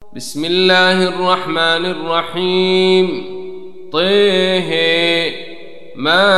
بسم الله الرحمن الرحيم. طه ما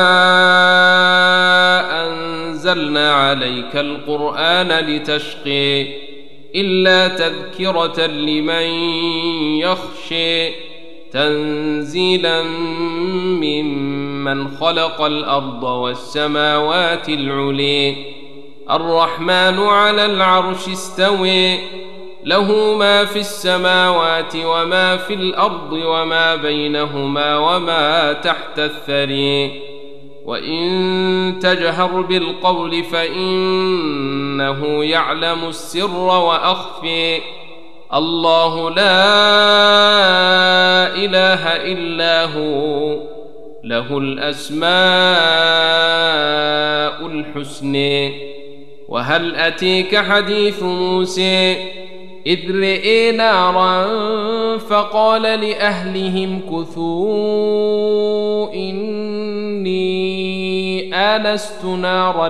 أنزلنا عليك القرآن لتشقي إلا تذكرة لمن يخشي تنزيلا ممن خلق الأرض والسماوات العلي الرحمن على العرش استوي له ما في السماوات وما في الأرض وما بينهما وما تحت الثري وإن تجهر بالقول فإنه يعلم السر وأخفي الله لا إله إلا هو له الأسماء الحسن. وهل أتيك حديث موسى إذ رئي نارا فقال لأهلهم كثوا إني آنست نارا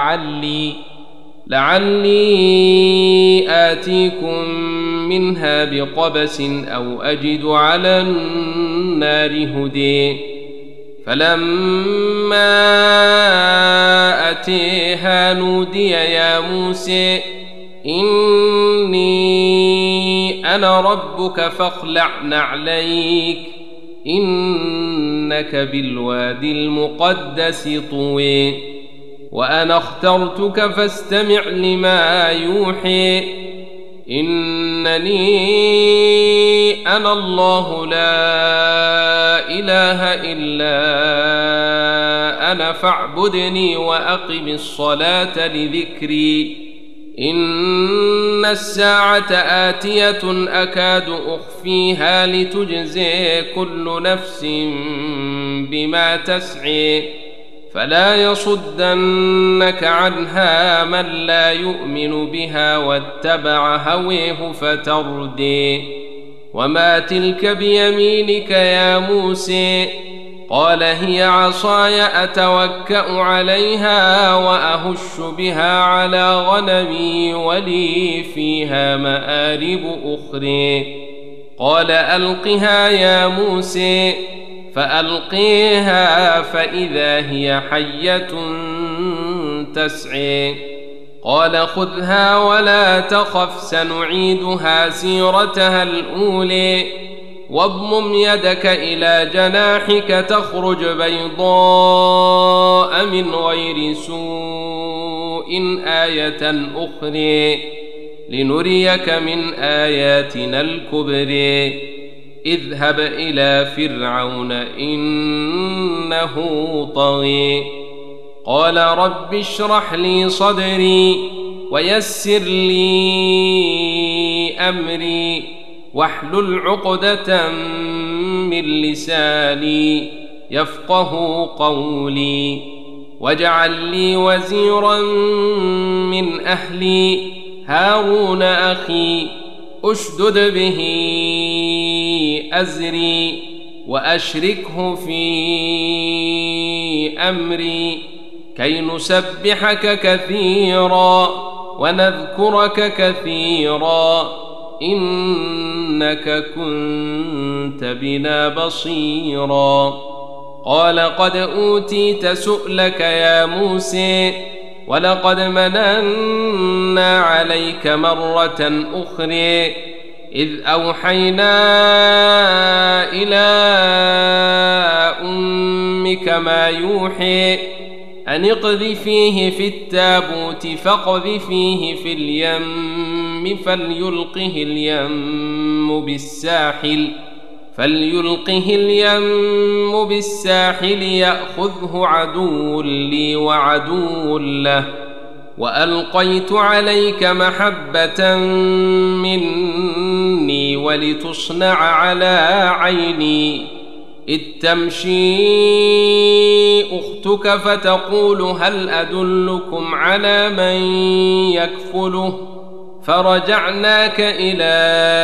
لعلي آتيكم منها بقبس أو أجد على النار هدي فلما أتيها نودي يا موسى إني أنا ربك فاخلع نعليك إنك بالوادي المقدس طوي وأنا اخترتك فاستمع لما يوحي إنني أنا الله لا إله إلا أنا فاعبدني وأقم الصلاة لذكري إن الساعة آتية أكاد أخفيها لتجزي كل نفس بما تسعي فلا يصدنك عنها من لا يؤمن بها واتبع هويه فتردي وما تلك بيمينك يا موسى قال هي عصاي أتوكأ عليها وأهش بها على غنمي ولي فيها مآرب أخرى قال ألقها يا موسى فألقيها فإذا هي حية تسعي قال خذها ولا تخف سنعيدها سيرتها الأولى واضمم يدك إلى جناحك تخرج بيضاء من غير سوء آية أخرى لنريك من آياتنا الكبرى اذهب إلى فرعون إنه طغى قال رب اشرح لي صدري ويسر لي أمري واحلل عقدة من لساني يفقه قولي واجعل لي وزيرا من أهلي هارون أخي أشدد به أزري وأشركه في أمري كي نسبحك كثيرا ونذكرك كثيرا إنك كنت بنا بصيرا قال قد أوتيت سؤلك يا موسى ولقد مننا عليك مرة أخرى إذ أوحينا إلى أمك ما يوحي أن اقذفيه في التابوت فاقذفيه في اليم فليلقه اليم بالساحل يأخذه عدو لي وعدو له وألقيت عليك محبة مني ولتصنع على عيني إذ تمشي أختك فتقول هل أدلكم على من يكفله فرجعناك إلى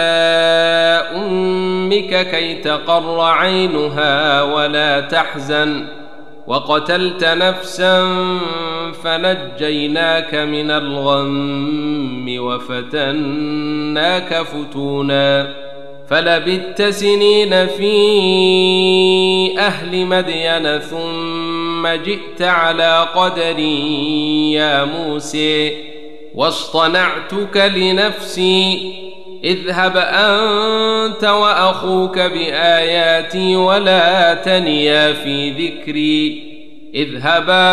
أمك كي تقر عينها ولا تحزن وقتلت نفسا فنجيناك من الغم وفتناك فتونا فلبثت سنين في أهل مدين ثم جئت على قدري يا موسى واصطنعتك لنفسي اذهب أنت وأخوك بآياتي ولا تنيا في ذكري اذهبا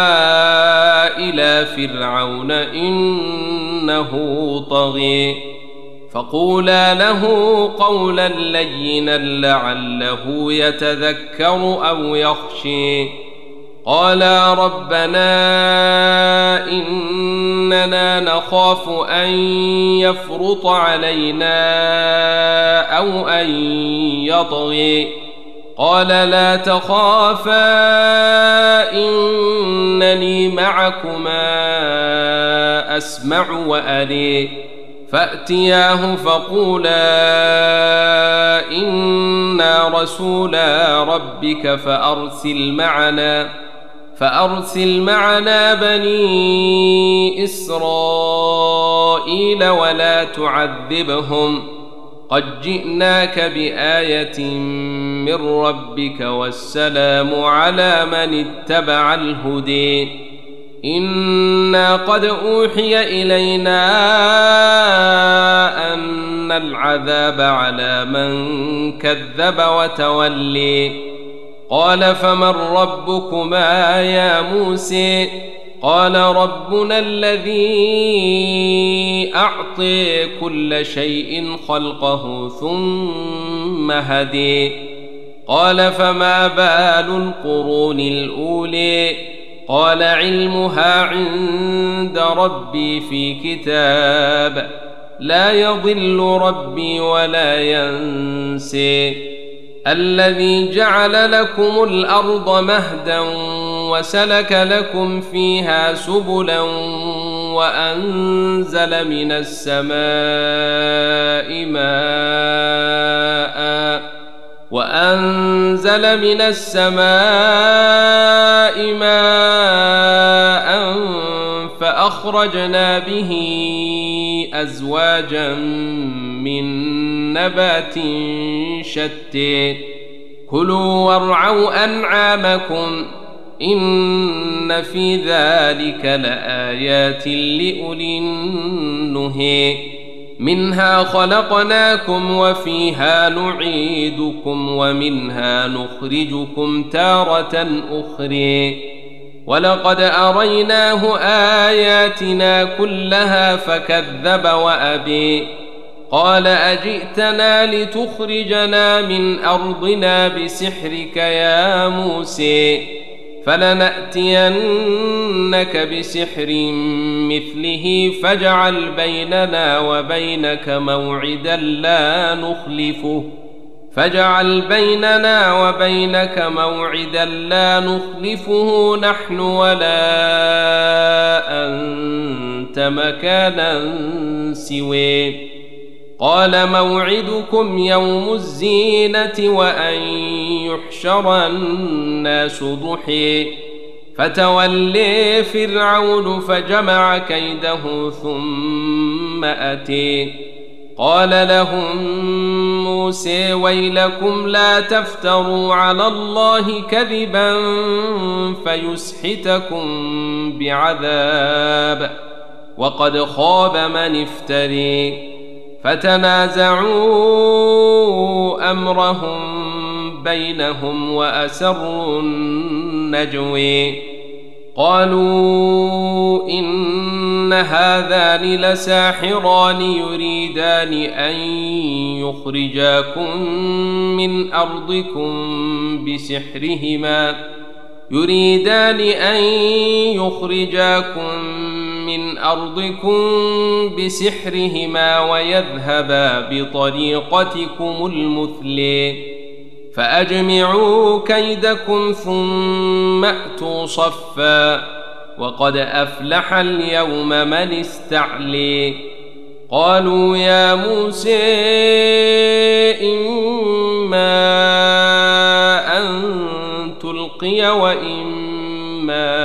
إلى فرعون إنه طغي فقولا له قولا لينا لعله يتذكر أو يخشي قالا ربنا إننا نخاف أن يفرط علينا أو أن يطغي قال لا تخافا إنني معكما أسمع وأري فأتياه فقولا إنا رسولا ربك فأرسل معنا بني إسرائيل ولا تعذبهم قد جئناك بآية من ربك والسلام على من اتبع الهدي إنا قد أوحي إلينا أن العذاب على من كذب وتولي قال فمن ربكما يا موسى قال ربنا الذي أعطي كل شيء خلقه ثم هدي قال فما بال القرون الأولي قال علمها عند ربي في كتاب لا يضل ربي ولا ينسي الذي جعل لكم الأرض مهدا وسلك لكم فيها سبلا وأنزل من السماء ماء فأخرجنا به أزواجا من نبات شتى كلوا وارعوا أنعامكم إن في ذلك لآيات لأولي النهي منها خلقناكم وفيها نعيدكم ومنها نخرجكم تارة أخرى ولقد أريناه آياتنا كلها فكذب وأبي قال أجئتنا لتخرجنا من أرضنا بسحرك يا موسى فلنأتينك بسحر مثله فاجعل بيننا وبينك موعدا لا نخلفه نحن ولا أنت مكانا سواه قال موعدكم يوم الزينة وأن يحشر الناس ضحى فتولي فرعون فجمع كيده ثم أتي قال لهم موسى ويلكم لا تفتروا على الله كذبا فيسحتكم بعذاب وقد خاب من افتري فتنازعوا أمرهم بينهم وأسروا النجوي قالوا إن هذان لساحران يريدان أن يخرجاكم من أرضكم بسحرهما ويذهبا بطريقتكم المثلي فأجمعوا كيدكم ثم أتوا صفا وقد أفلح اليوم من استعلي قالوا يا موسى إما أن تلقي وإما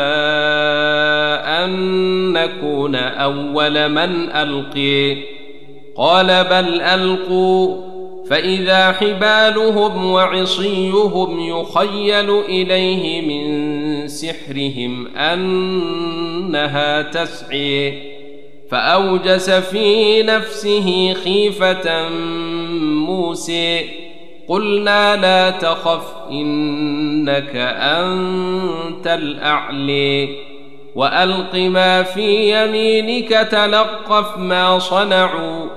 أن نكون أول من ألقي قال بل ألقوا فإذا حبالهم وعصيهم يخيل إليه من سحرهم أنها تسعي فأوجس في نفسه خيفة موسى قلنا لا تخف إنك أنت الأعلى وألق ما في يمينك تلقف ما صنعوا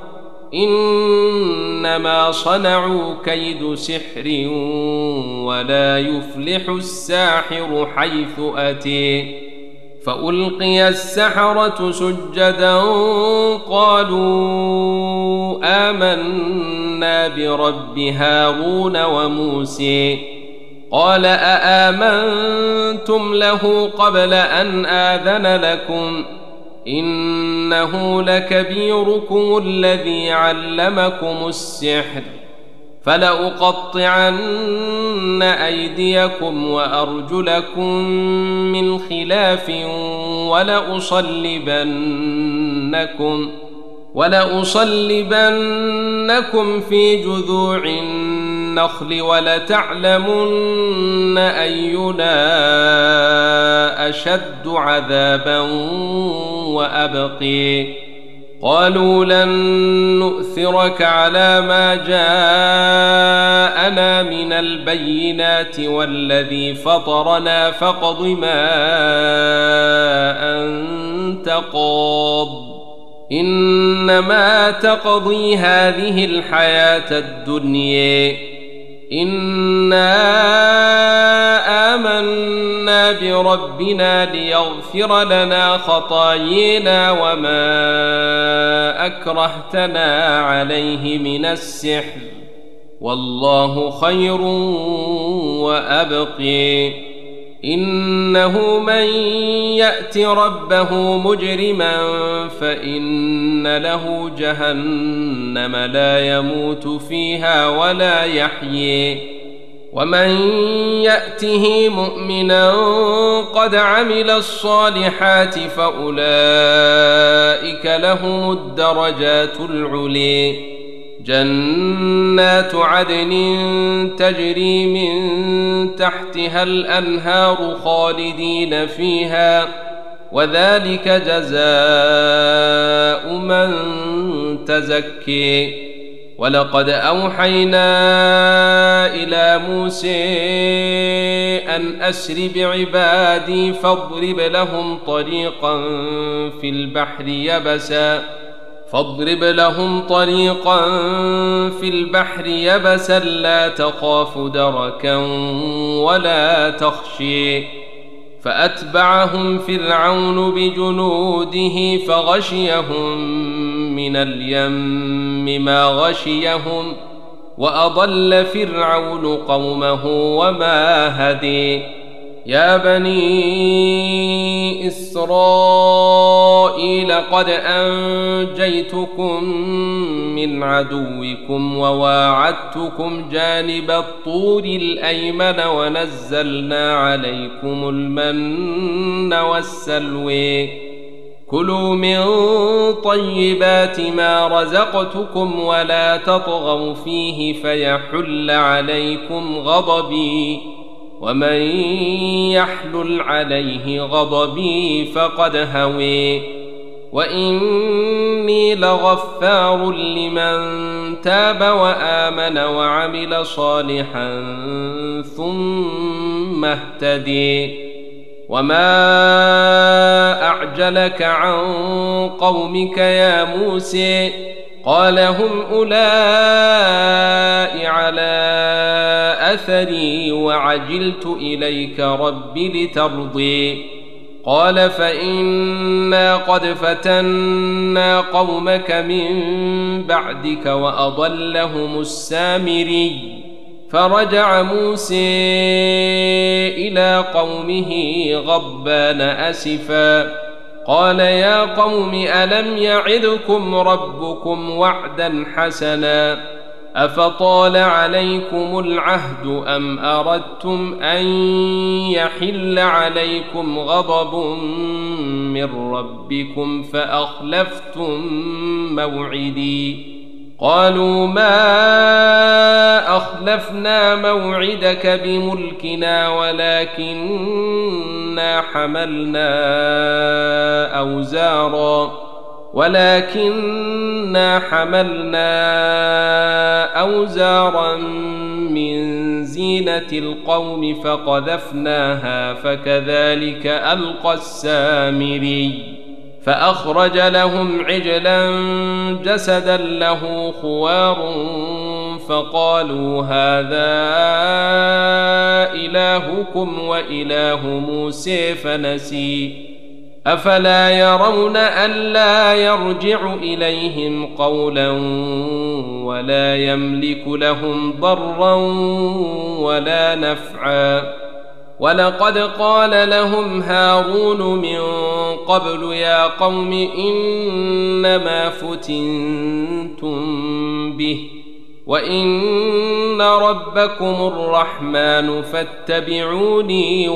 إنما صنعوا كيد سحر ولا يفلح الساحر حيث أتي فألقي السحرة سجدا قالوا آمنا برب هارون وموسى قال أآمنتم له قبل أن آذن لكم إنه لكبيركم الذي علمكم السحر فلأقطعن أيديكم وأرجلكم من خلاف ولأصلبنكم في جذوع النخل ولتعلمن أينا أشد عذابا وأبقي قالوا لن نؤثرك على ما جاءنا من البينات والذي فطرنا فاقض ما أنت قاض إنما تقضي هذه الحياة الدنيا إنا آمنا بربنا ليغفر لنا خطايانا وما أكرهتنا عليه من السحر والله خير وأبقي إنه من يأت ربه مجرما فإن له جهنم لا يموت فيها ولا يحيي ومن يأته مؤمنا قد عمل الصالحات فأولئك لهم الدرجات العلي جنات عدن تجري من تحتها الأنهار خالدين فيها وذلك جزاء من تزكي ولقد أوحينا إلى موسى أن أسر بعبادي فاضرب لهم طريقا في البحر يبسا لا تخاف دركا ولا تخشي فأتبعهم فرعون بجنوده فغشيهم من اليم ما غشيهم وأضل فرعون قومه وما هدي يا بني إسرائيل قد أنجيتكم من عدوكم وواعدتكم جانب الطور الأيمن ونزلنا عليكم المن والسلوى كلوا من طيبات ما رزقتكم ولا تطغوا فيه فيحل عليكم غضبي ومن يحلل عليه غضبي فقد هوي وإني لغفار لمن تاب وآمن وعمل صالحا ثم اهتدي وما أعجلك عن قومك يا موسى قال هم أولئك على أثري وعجلت إليك رب لترضي قال فإنا قد فتنا قومك من بعدك وأضلهم السامري فرجع موسى إلى قومه غضبان أسفا قال يا قوم ألم يعدكم ربكم وعدا حسنا أفطال عليكم العهد أم أردتم أن يحل عليكم غضب من ربكم فأخلفتم موعدي قالوا ما أخلفنا موعدك بملكنا ولكننا حملنا أوزارا من زينة القوم فقذفناها فكذلك ألقى السامري فأخرج لهم عجلا جسدا له خوار فقالوا هذا إلهكم وإله موسى فنسي أفلا يرون ألا يرجع إليهم قولا ولا يملك لهم ضرا ولا نفعا ولقد قال لهم هارون من قبل يا قوم إنما فتنتم به وإن ربكم الرحمن فاتبعوني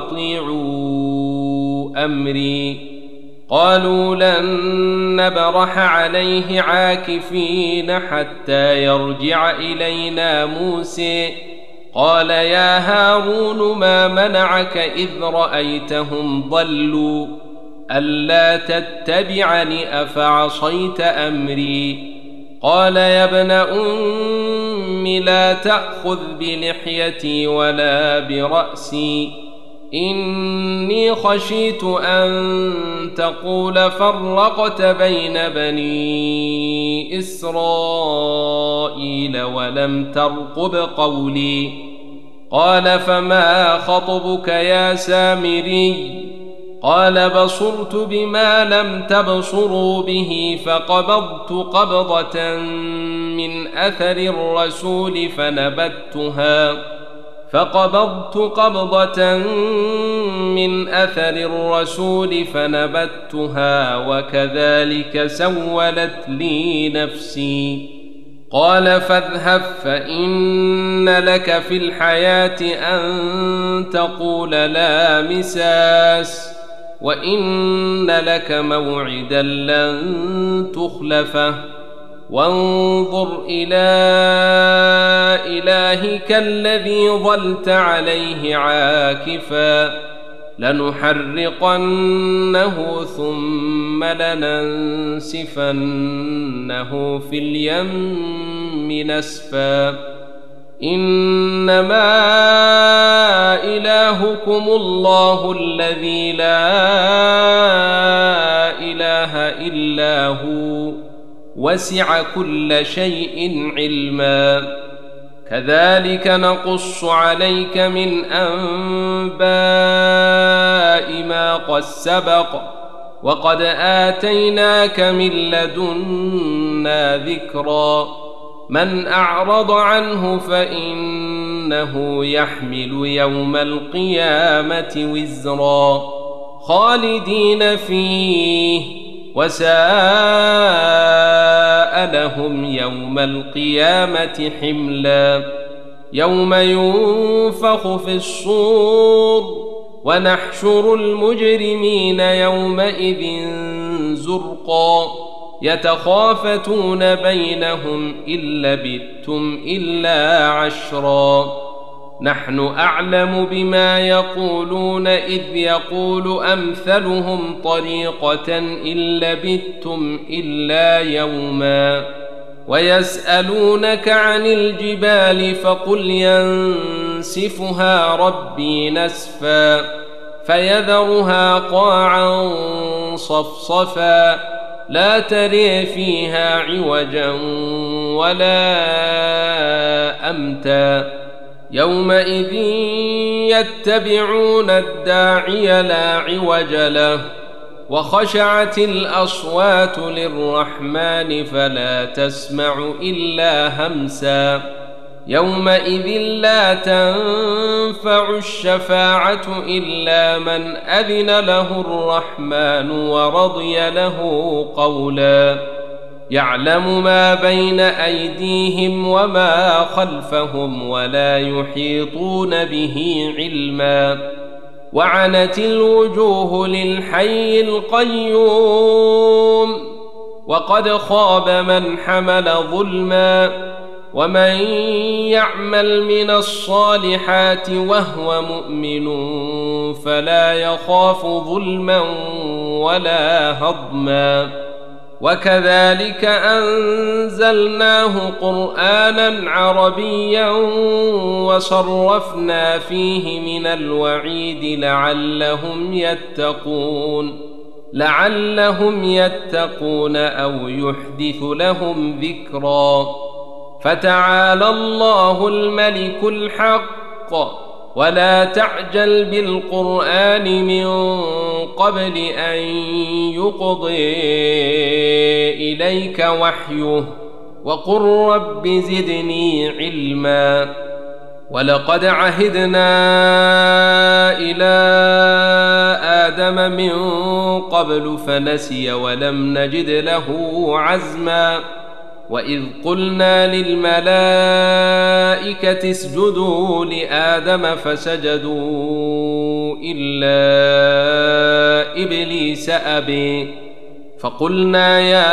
وأطيعوا أمري قالوا لن نبرح عليه عاكفين حتى يرجع إلينا موسى قال يا هارون ما منعك إذ رأيتهم ضلوا ألا تتبعني أفعصيت أمري قال يا ابن أم لا تأخذ بلحيتي ولا برأسي إني خشيت أن تقول فرقت بين بني إسرائيل ولم ترقب قولي قال فما خطبك يا سامري قال بصرت بما لم تبصروا به فقبضت قبضة من أثر الرسول فنبتها وكذلك سولت لي نفسي قال فاذهب فإن لك في الحياة أن تقول لا مساس وإن لك موعدا لن تخلفه وانظر إلى إلهك الذي ظلت عليه عاكفا لنحرقنه ثم لننسفنه في اليم نسفا إنما إلهكم الله الذي لا إله إلا هو وسع كل شيء علما كذلك نقص عليك من أنباء ما قد سبق وقد آتيناك من لدنا ذكرا من أعرض عنه فإنه يحمل يوم القيامة وزرا خالدين فيه وساء لهم يوم القيامة حملا يوم ينفخ في الصور ونحشر المجرمين يومئذ زرقا يتخافتون بينهم إن لبثتم إلا عشرا نحن أعلم بما يقولون إذ يقول أمثلهم طريقة إن لبثتم إلا يوما ويسألونك عن الجبال فقل ينسفها ربي نسفا فيذرها قاعا صفصفا لا تري فيها عوجا ولا أمتا يومئذ يتبعون الداعي لا عوج له وخشعت الأصوات للرحمن فلا تسمع إلا همسا يومئذ لا تنفع الشفاعة إلا من أذن له الرحمن ورضي له قولا يعلم ما بين أيديهم وما خلفهم ولا يحيطون به علما وعنت الوجوه للحي القيوم وقد خاب من حمل ظلما ومن يعمل من الصالحات وهو مؤمن فلا يخاف ظلما ولا هضما. وكذلك أنزلناه قرآنا عربيا وصرفنا فيه من الوعيد لعلهم يتقون أو يحدث لهم ذكرا. فتعالى الله الملك الحق ولا تعجل بالقرآن من قبل أن يقضي إليك وحيه وقل رب زدني علما. ولقد عهدنا إلى آدم من قبل فنسي ولم نجد له عزما. وإذ قلنا للملائكة اسجدوا لآدم فسجدوا إلا إبليس أبي فقلنا يا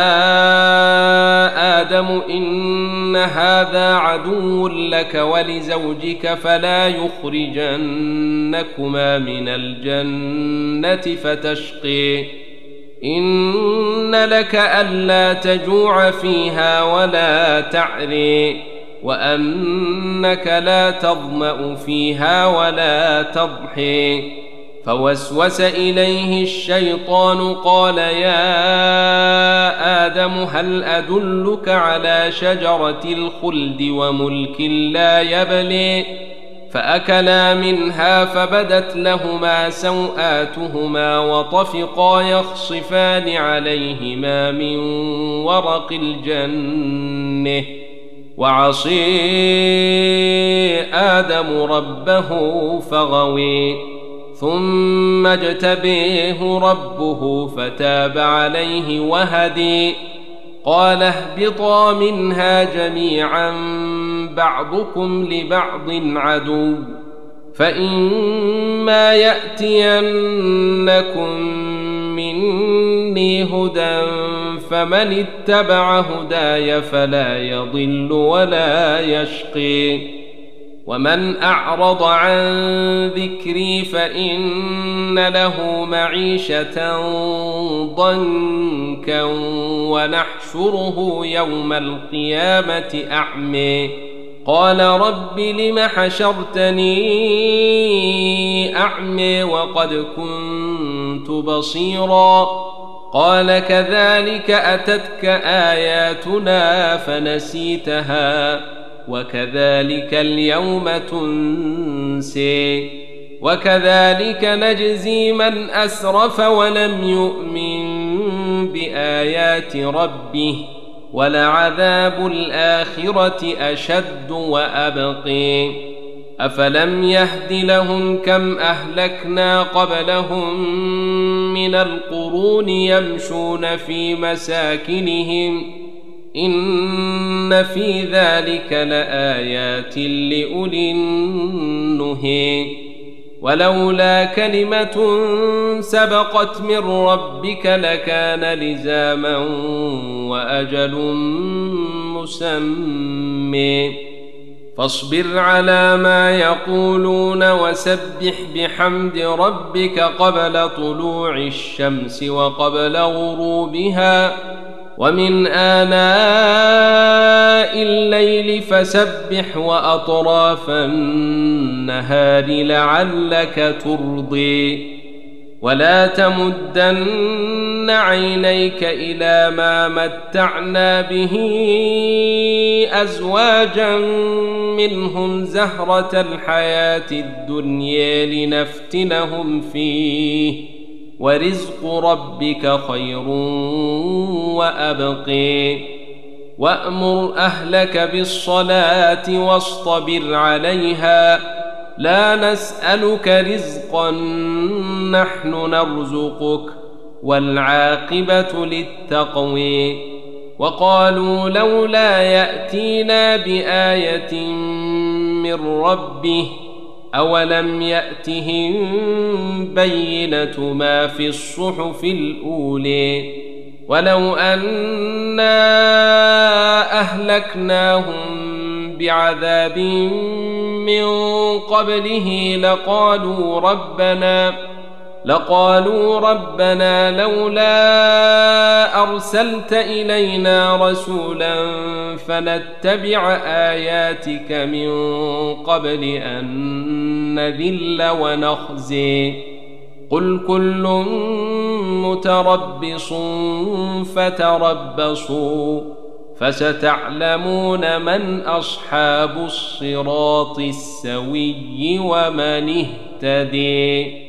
آدم إن هذا عدو لك ولزوجك فلا يخرجنكما من الجنة فتشقي إن لك ألا تجوع فيها ولا تعري وأنك لا تظمأ فيها ولا تضحي. فوسوس إليه الشيطان قال يا آدم هل أدلك على شجرة الخلد وملك لا يبلي. فأكلا منها فبدت لهما سوآتهما وطفقا يخصفان عليهما من ورق الجنة وعصي آدم ربه فغوي ثم اجتبيه ربه فتاب عليه وهدي. قال اهبطا منها جميعا بعضكم لبعض عدو فإما يأتينكم مني هدى فمن اتبع هداي فلا يضل ولا يشقي. ومن أعرض عن ذكري فإن له معيشة ضنكا ونحشره يوم القيامة أعمي. قال رب لم حشرتني أعمي وقد كنت بصيرا. قال كذلك أتتك آياتنا فنسيتها وكذلك اليوم تنسي. وكذلك نجزي من أسرف ولم يؤمن بآيات ربه ولعذاب الآخرة أشد وأبقي. أفلم يهد لهم كم أهلكنا قبلهم من القرون يمشون في مساكنهم إن في ذلك لآيات لأولي النهي. ولولا كلمة سبقت من ربك لكان لزاما وأجل مسمى. فاصبر على ما يقولون وسبح بحمد ربك قبل طلوع الشمس وقبل غروبها ومن آناء الليل فسبح وأطراف النهار لعلك ترضي. ولا تمدن عينيك إلى ما متعنا به أزواجا منهم زهرة الحياة الدنيا لنفتنهم فيه ورزق ربك خير وأبقي. وأمر أهلك بالصلاة واصطبر عليها لا نسألك رزقا نحن نرزقك والعاقبة للتقوى. وقالوا لولا يأتينا بآية من ربه أولم يأتهم بينة ما في الصحف الأولى ولو أنا أهلكناهم بعذاب من قبله لقالوا ربنا لولا أرسلت إلينا رسولا فنتبع آياتك من قبل أن نذل ونخزي قل كل متربص فتربصوا فستعلمون من أصحاب الصراط السوي ومن اهتدي.